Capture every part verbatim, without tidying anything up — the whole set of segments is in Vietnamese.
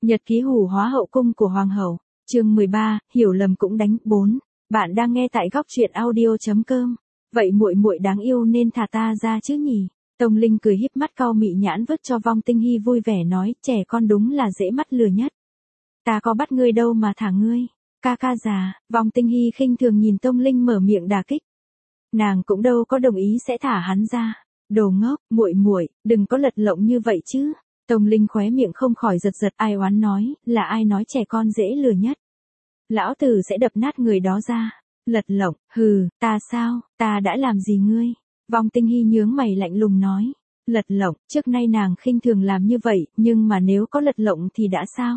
Nhật ký hủ hóa hậu cung của Hoàng hậu, chương mười ba, hiểu lầm cũng đánh. bốn. Bạn đang nghe tại góc truyện audio.com. Vậy muội muội đáng yêu nên thả ta ra chứ nhỉ? Tông Linh cười híp mắt cau mị nhãn vứt cho Vong Tinh Hy vui vẻ nói, trẻ con đúng là dễ mắt lừa nhất. Ta có bắt ngươi đâu mà thả ngươi. Ca ca già. Vong Tinh Hy khinh thường nhìn Tông Linh mở miệng đả kích. Nàng cũng đâu có đồng ý sẽ thả hắn ra. Đồ ngốc, muội muội, đừng có lật lọng như vậy chứ. Tông Linh khóe miệng không khỏi giật giật, ai oán nói, là ai nói trẻ con dễ lừa nhất. Lão tử sẽ đập nát người đó ra. Lật lọng, hừ, ta sao, ta đã làm gì ngươi? Vong Tinh Hy nhướng mày lạnh lùng nói. Lật lọng, trước nay nàng khinh thường làm như vậy, nhưng mà nếu có lật lọng thì đã sao?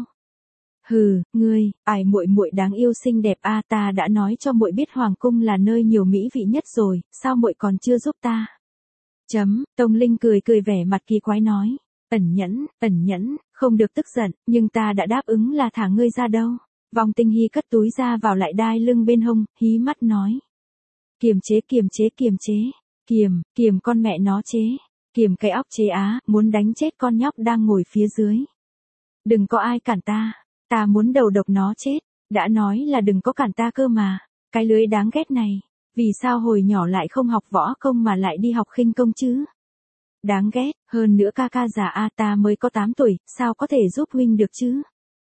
Hừ, ngươi, ai muội muội đáng yêu xinh đẹp a, ta đã nói cho muội biết hoàng cung là nơi nhiều mỹ vị nhất rồi, sao muội còn chưa giúp ta? Chấm, Tông Linh cười cười vẻ mặt kỳ quái nói. Ẩn nhẫn, ẩn nhẫn, không được tức giận, nhưng ta đã đáp ứng là thả ngươi ra đâu. Vong Tinh Hy cất túi ra vào lại đai lưng bên hông, hí mắt nói. Kiềm chế kiềm chế kiềm chế, kiềm, kiềm con mẹ nó chế, kiềm cái óc chế á, muốn đánh chết con nhóc đang ngồi phía dưới. Đừng có ai cản ta, ta muốn đầu độc nó chết, đã nói là đừng có cản ta cơ mà, cái lưới đáng ghét này, vì sao hồi nhỏ lại không học võ công mà lại đi học khinh công chứ? Đáng ghét, hơn nữa ca ca già a, ta mới có tám tuổi, sao có thể giúp huynh được chứ?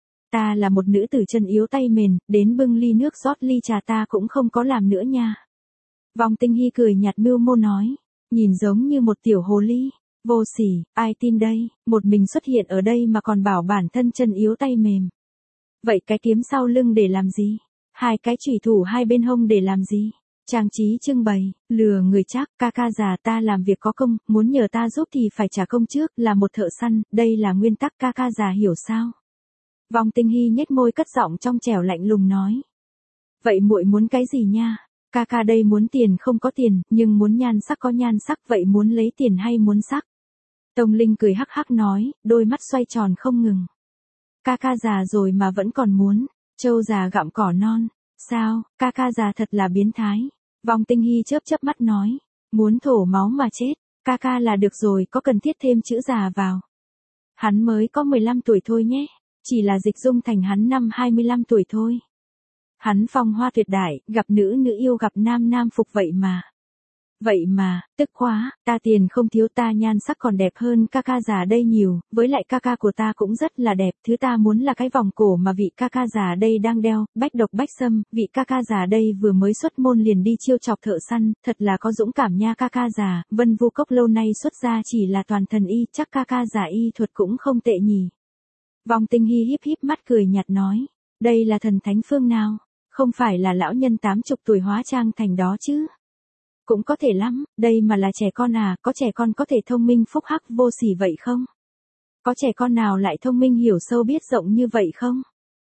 Ta là một nữ tử chân yếu tay mềm, đến bưng ly nước rót ly trà ta cũng không có làm nữa nha. Vong Tinh Hy cười nhạt mưu mô nói, nhìn giống như một tiểu hồ ly, vô sỉ, ai tin đây, một mình xuất hiện ở đây mà còn bảo bản thân chân yếu tay mềm. Vậy cái kiếm sau lưng để làm gì? Hai cái chủy thủ hai bên hông để làm gì? Trang trí trưng bày, lừa người chắc, ca ca già ta làm việc có công, muốn nhờ ta giúp thì phải trả công trước, là một thợ săn, đây là nguyên tắc ca ca già hiểu sao? Vong Tinh Hy nhếch môi cất giọng trong trẻo lạnh lùng nói. Vậy muội muốn cái gì nha? Ca ca đây muốn tiền không có tiền, nhưng muốn nhan sắc có nhan sắc, vậy muốn lấy tiền hay muốn sắc? Tông Linh cười hắc hắc nói, đôi mắt xoay tròn không ngừng. Ca ca già rồi mà vẫn còn muốn, trâu già gặm cỏ non. Sao, ca ca già thật là biến thái. Vong Tinh Hy chớp chớp mắt nói, muốn thổ máu mà chết, ca ca là được rồi, có cần thiết thêm chữ già vào. Hắn mới có mười lăm tuổi thôi nhé, chỉ là dịch dung thành hắn năm hai mươi lăm tuổi thôi. Hắn phong hoa tuyệt đại, gặp nữ nữ yêu gặp nam nam phục vậy mà. Vậy mà, tức quá, ta tiền không thiếu, ta nhan sắc còn đẹp hơn ca ca già đây nhiều, với lại ca ca của ta cũng rất là đẹp, thứ ta muốn là cái vòng cổ mà vị ca ca già đây đang đeo, bách độc bách xâm, vị ca ca già đây vừa mới xuất môn liền đi chiêu chọc thợ săn, thật là có dũng cảm nha ca ca già, Vân Vu Cốc lâu nay xuất gia chỉ là toàn thần y, chắc ca ca già y thuật cũng không tệ nhỉ. Vong Tinh Hy híp híp mắt cười nhạt nói, đây là thần thánh phương nào, không phải là lão nhân tám chục tuổi hóa trang thành đó chứ. Cũng có thể lắm, đây mà là trẻ con à, có trẻ con có thể thông minh phúc hắc vô sỉ vậy không? Có trẻ con nào lại thông minh hiểu sâu biết rộng như vậy không?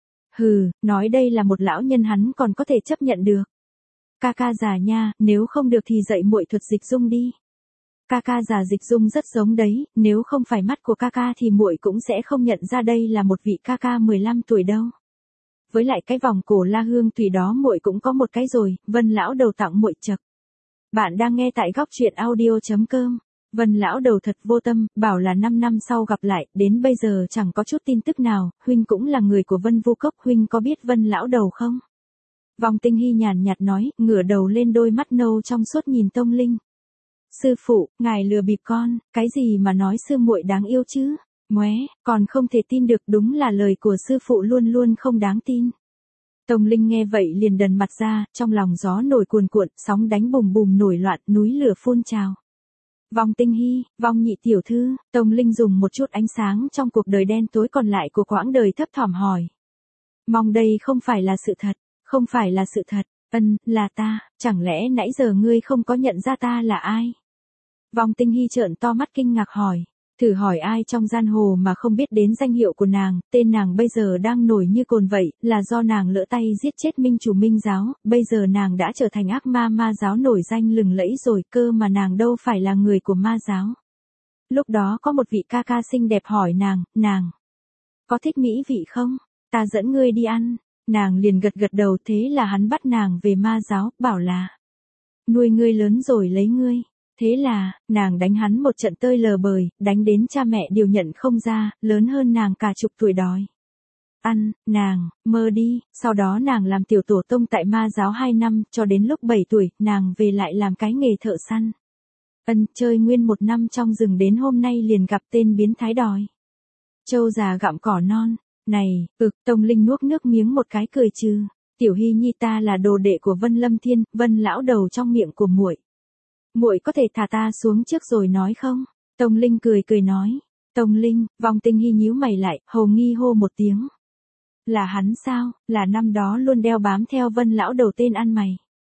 Hừ, nói đây là một lão nhân hắn còn có thể chấp nhận được. Ca ca già nha, nếu không được thì dạy muội thuật dịch dung đi. Ca ca già dịch dung rất giống đấy, nếu không phải mắt của ca ca thì muội cũng sẽ không nhận ra đây là một vị ca ca mười lăm tuổi đâu. Với lại cái vòng cổ la hương tùy đó muội cũng có một cái rồi, Vân lão đầu tặng muội chật. Bạn đang nghe tại góc truyện audio.com. Vân lão đầu thật vô tâm, bảo là năm năm sau gặp lại, đến bây giờ chẳng có chút tin tức nào, huynh cũng là người của Vân Vu Cốc, huynh có biết Vân lão đầu không? Vong Tinh Hy nhàn nhạt nói, ngửa đầu lên đôi mắt nâu trong suốt nhìn Tông Linh. Sư phụ, ngài lừa bịp con, cái gì mà nói sư muội đáng yêu chứ? Ngoé, còn không thể tin được, đúng là lời của sư phụ luôn luôn không đáng tin. Tông Linh nghe vậy liền đần mặt ra, trong lòng gió nổi cuồn cuộn, sóng đánh bùm bùm nổi loạn, núi lửa phun trào. Vong Tinh Hy, Vong nhị tiểu thư, Tông Linh dùng một chút ánh sáng trong cuộc đời đen tối còn lại của quãng đời thấp thỏm hỏi. Mong đây không phải là sự thật, không phải là sự thật, ân, là ta, chẳng lẽ nãy giờ ngươi không có nhận ra ta là ai? Vong Tinh Hy trợn to mắt kinh ngạc hỏi. Thử hỏi ai trong giang hồ mà không biết đến danh hiệu của nàng, tên nàng bây giờ đang nổi như cồn vậy, là do nàng lỡ tay giết chết minh chủ Minh giáo, bây giờ nàng đã trở thành ác ma ma giáo nổi danh lừng lẫy rồi, cơ mà nàng đâu phải là người của ma giáo. Lúc đó có một vị ca ca xinh đẹp hỏi nàng, nàng có thích mỹ vị không? Ta dẫn ngươi đi ăn. Nàng liền gật gật đầu, thế là hắn bắt nàng về ma giáo, bảo là nuôi ngươi lớn rồi lấy ngươi. Thế là, nàng đánh hắn một trận tơi lờ bời, đánh đến cha mẹ điều nhận không ra, lớn hơn nàng cả chục tuổi đòi Ăn, nàng, mơ đi, sau đó nàng làm tiểu tổ tông tại ma giáo hai năm, cho đến lúc bảy tuổi, nàng về lại làm cái nghề thợ săn. Ân, chơi nguyên một năm trong rừng đến hôm nay liền gặp tên biến thái đòi trâu già gặm cỏ non. Này, ực, Tông Linh nuốt nước miếng một cái cười trừ. Tiểu Hy Nhi ta là đồ đệ của Vân Lâm Thiên, Vân lão đầu trong miệng của muội. Muội có thể thả ta xuống trước rồi nói không? Tông Linh cười cười nói. Tông Linh, Vong Tinh Hy nhíu mày lại, hầu nghi hô một tiếng. Là hắn sao, là năm đó luôn đeo bám theo Vân lão đầu tên ăn mày.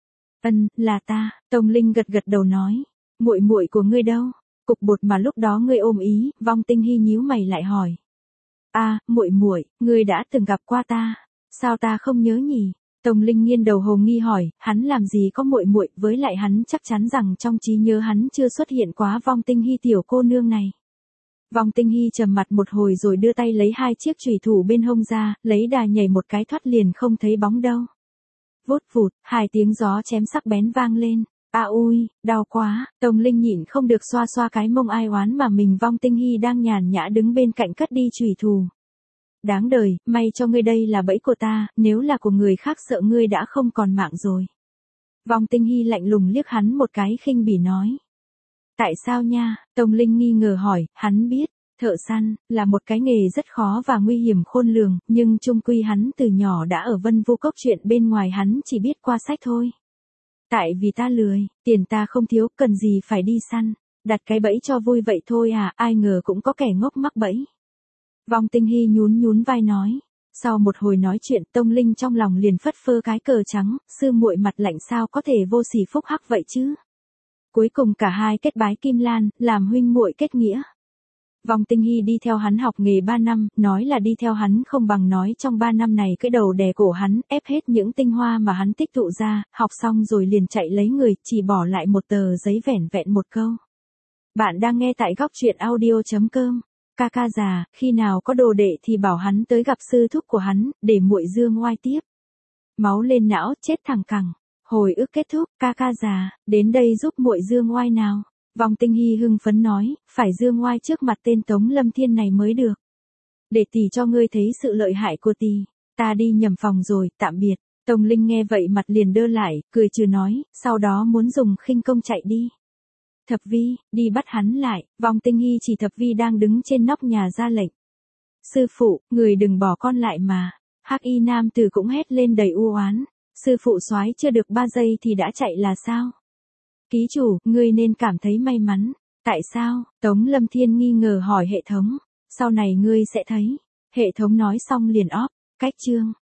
Ân, là ta, Tông Linh gật gật đầu nói. Muội muội của ngươi đâu? Cục bột mà lúc đó ngươi ôm ý, Vong Tinh Hy nhíu mày lại hỏi. A, à, muội muội, ngươi đã từng gặp qua ta, sao ta không nhớ nhỉ? Tông Linh nghiêng đầu hồ nghi hỏi, hắn làm gì có muội muội, với lại hắn chắc chắn rằng trong trí nhớ hắn chưa xuất hiện quá Vong Tinh Hy tiểu cô nương này. Vong Tinh Hy trầm mặt một hồi rồi đưa tay lấy hai chiếc chùy thủ bên hông ra, lấy đà nhảy một cái thoát liền không thấy bóng đâu. Vút vụt, hai tiếng gió chém sắc bén vang lên. A à ui, đau quá, Tông Linh nhịn không được xoa xoa cái mông ai oán mà mình. Vong Tinh Hy đang nhàn nhã đứng bên cạnh cất đi chùy thủ. Đáng đời, may cho ngươi đây là bẫy của ta, nếu là của người khác sợ ngươi đã không còn mạng rồi. Vong Tinh Hy lạnh lùng liếc hắn một cái khinh bỉ nói. Tại sao nha? Tông Linh nghi ngờ hỏi, hắn biết, thợ săn, là một cái nghề rất khó và nguy hiểm khôn lường, nhưng chung quy hắn từ nhỏ đã ở Vân Vu Cốc, chuyện bên ngoài hắn chỉ biết qua sách thôi. Tại vì ta lười, tiền ta không thiếu, cần gì phải đi săn, đặt cái bẫy cho vui vậy thôi à, ai ngờ cũng có kẻ ngốc mắc bẫy. Vong Tinh Hy nhún nhún vai nói. Sau một hồi nói chuyện, Tông Linh trong lòng liền phất phơ cái cờ trắng, sư muội mặt lạnh sao có thể vô sỉ phúc hắc vậy chứ. Cuối cùng cả hai kết bái kim lan, làm huynh muội kết nghĩa. Vong Tinh Hy đi theo hắn học nghề ba năm, nói là đi theo hắn không bằng nói trong ba năm này cái đầu đè cổ hắn, ép hết những tinh hoa mà hắn tích tụ ra, học xong rồi liền chạy lấy người, chỉ bỏ lại một tờ giấy vẻn vẹn một câu. Bạn đang nghe tại góc truyện audio chấm com. Ca ca già, khi nào có đồ đệ thì bảo hắn tới gặp sư thúc của hắn, để muội dương oai tiếp. Máu lên não, chết thẳng cẳng. Hồi ức kết thúc, ca ca già, đến đây giúp muội dương oai nào. Vong Tinh Hy hưng phấn nói, phải dương oai trước mặt tên Tống Lâm Thiên này mới được. Để tỷ cho ngươi thấy sự lợi hại của tỷ. Ta đi nhầm phòng rồi, tạm biệt. Tông Linh nghe vậy mặt liền đơ lại, cười trừ nói, sau đó muốn dùng khinh công chạy đi. Thập Vi, đi bắt hắn lại. Vong Tinh Hy chỉ Thập Vi đang đứng trên nóc nhà ra lệnh. Sư phụ, người đừng bỏ con lại mà. Hắc y nam tử cũng hét lên đầy u oán. Sư phụ soái chưa được ba giây thì đã chạy là sao? Ký chủ, ngươi nên cảm thấy may mắn. Tại sao? Tống Lâm Thiên nghi ngờ hỏi hệ thống. Sau này ngươi sẽ thấy. Hệ thống nói xong liền óp. Cách chương.